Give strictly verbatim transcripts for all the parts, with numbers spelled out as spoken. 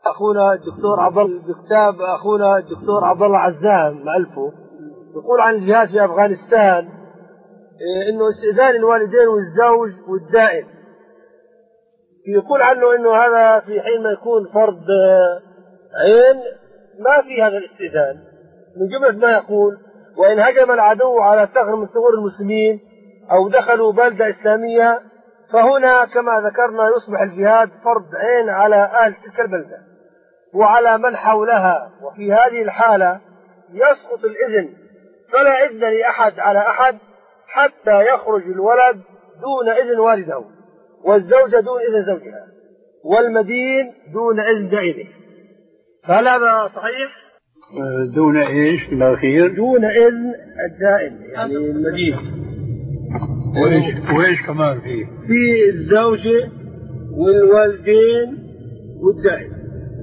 أخونا الدكتور عبد الله بكتاب أخونا الدكتور عبد الله عزام مألفه يقول عن الجهاد في أفغانستان إنه استئذان الوالدين والزوج والدائن، يقول عنه إنه هذا في حين ما يكون فرض عين ما في هذا الاستئذان. من جملة ما يقول: وإن هجم العدو على ثغر من ثغور المسلمين أو دخلوا بلدة إسلامية فهنا كما ذكرنا يصبح الجهاد فرض عين على أهل تلك البلدة وعلى من حولها، وفي هذه الحالة يسقط الإذن، فلا إذن لأحد على أحد حتى يخرج الولد دون إذن والده، والزوجة دون إذن زوجها، والمدين دون إذن دائنه. فهل هذا صحيح؟ دون إيش الأخير؟ دون إذن الدائن يعني المدين. وإيش, وإيش كمان فيه؟ في الزوجة والوالدين والدائن.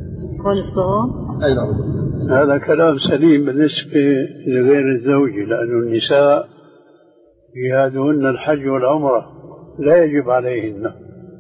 أي نعم. هذا كلام سليم بالنسبة لغير الزوجة، لأن النساء جهادهن الحج والعمرة لا يجب عليهن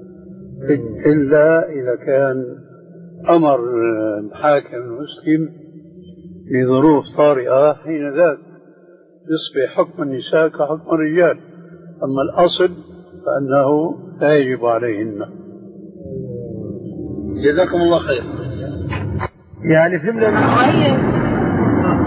إلا إذا كان أمر حاكم مسلم لظروف طارئة، حين ذاك يصبح حكم النساء كحكم الرجال، أما الأصل فأنه لا يجب عليهن. جزاكم الله خير. يعني فهمنا